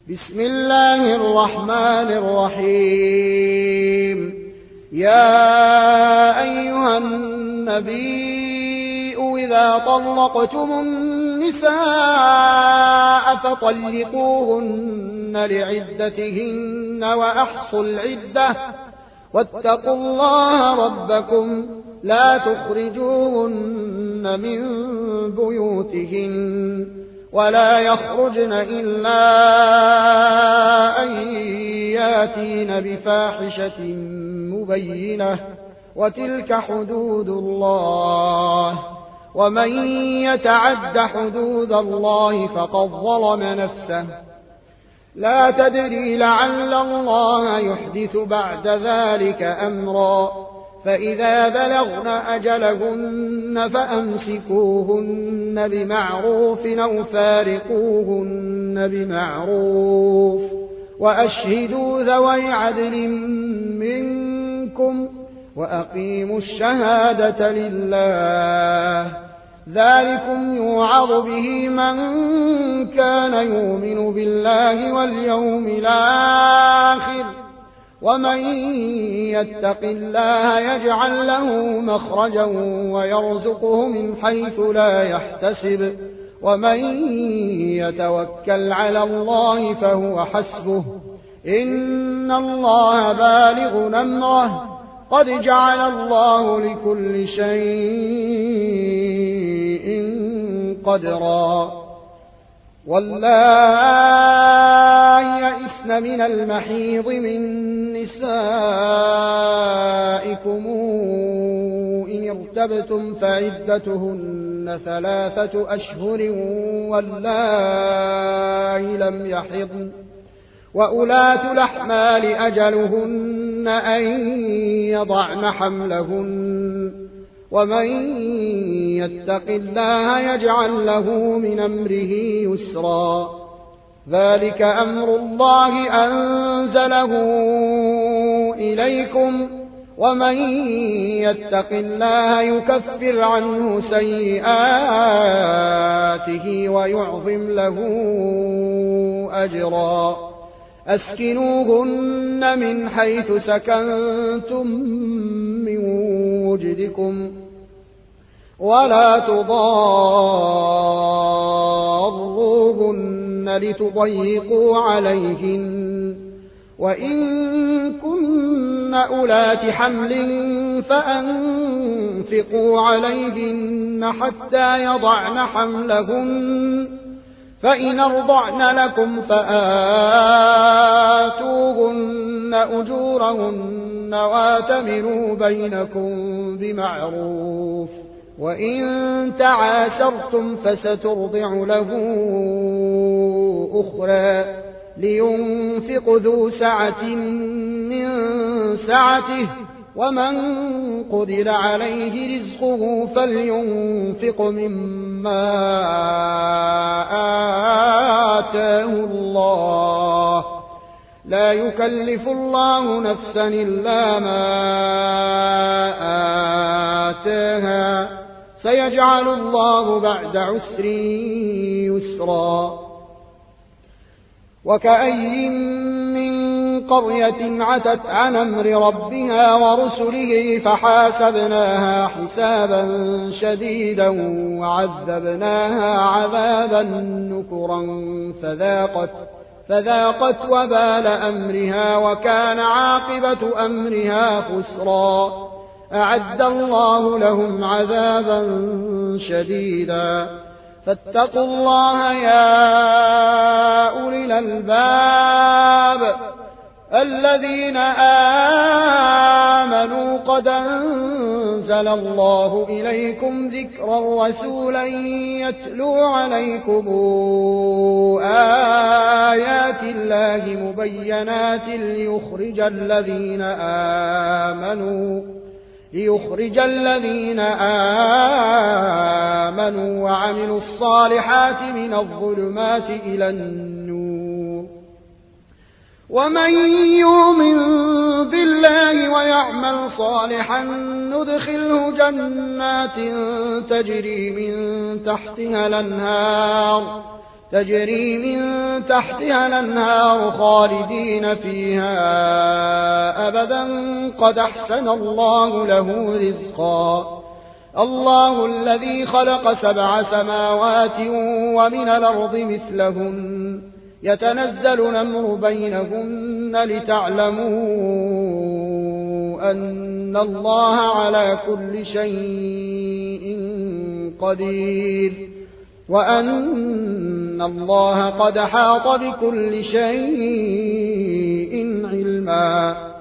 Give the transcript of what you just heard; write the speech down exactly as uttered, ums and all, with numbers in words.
بسم الله الرحمن الرحيم. يا أيها النبي إذا طلقتم النساء فطلقوهن لعدتهن وأحصوا العدة واتقوا الله ربكم لا تخرجوهن من بيوتهن ولا يخرجن إلا أن ياتين بفاحشة مبينة وتلك حدود الله ومن يتعد حدود الله فقد ظلم نفسه لا تدري لعل الله يحدث بعد ذلك أمرا فإذا بلغن أجلهن فأمسكوهن بمعروف أو فارقوهن بمعروف وأشهدوا ذوي عدل منكم وأقيموا الشهادة لله ذلكم يوعظ به من كان يؤمن بالله واليوم الآخر ومن يتق الله يجعل له مخرجا ويرزقه من حيث لا يحتسب ومن يتوكل على الله فهو حسبه إن الله بالغ أمره قد جعل الله لكل شيء قدرا. واللائي يئسن من المحيض من نسائكم إن ارتبتم فعدتهن ثلاثة أشهر واللائي لم يحضن وأولاة الأحمال أجلهن أن يضعن حملهن ومن يتق الله يجعل له من أمره يسرا ذلك أمر الله أنزله إليكم ومن يتق الله يكفر عنه سيئاته ويعظم له أجرا. أسكنوهن من حيث سكنتم من وجدكم ولا تضاروهن لتضيقوا عليهن وإن كن أولات حمل فأنفقوا عليهن حتى يضعن حملهن فإن أرضعن لكم فآتوهن أجورهن واتمروا بينكم بمعروف وإن تعاسرتم فسترضع له أخرى لينفق ذو سعة من سعته ومن قدر عليه رزقه فلينفق مما آتاه الله لا يكلف الله نفسا إلا ما آتاها سيجعل الله بعد عسر يسرا. وكأي من قرية عتت عن أمر ربها ورسله فحاسبناها حسابا شديدا وعذبناها عذابا نكرا فذاقت, فذاقت وبال أمرها وكان عاقبة أمرها خسرا. أعد الله لهم عذابا شديدا فاتقوا الله يا أولي الألباب الذين آمنوا قد أنزل الله إليكم ذكرا رسولا يتلو عليكم آيات الله مبينات ليخرج الذين آمنوا ليخرج الذين آمنوا وعملوا الصالحات من الظلمات إلى النور ومن يؤمن بالله ويعمل صالحا ندخله جنات تجري من تحتها الأنهار تجري من تحتها الأنهار خالدين فيها أبدا قد أحسن الله له رزقا الله الذي خلق سبع سماوات ومن الأرض مثلهن يتنزل الأمر بينهن لتعلموا أن الله على كل شيء قدير وأن الله قد حاط بكل شيء علما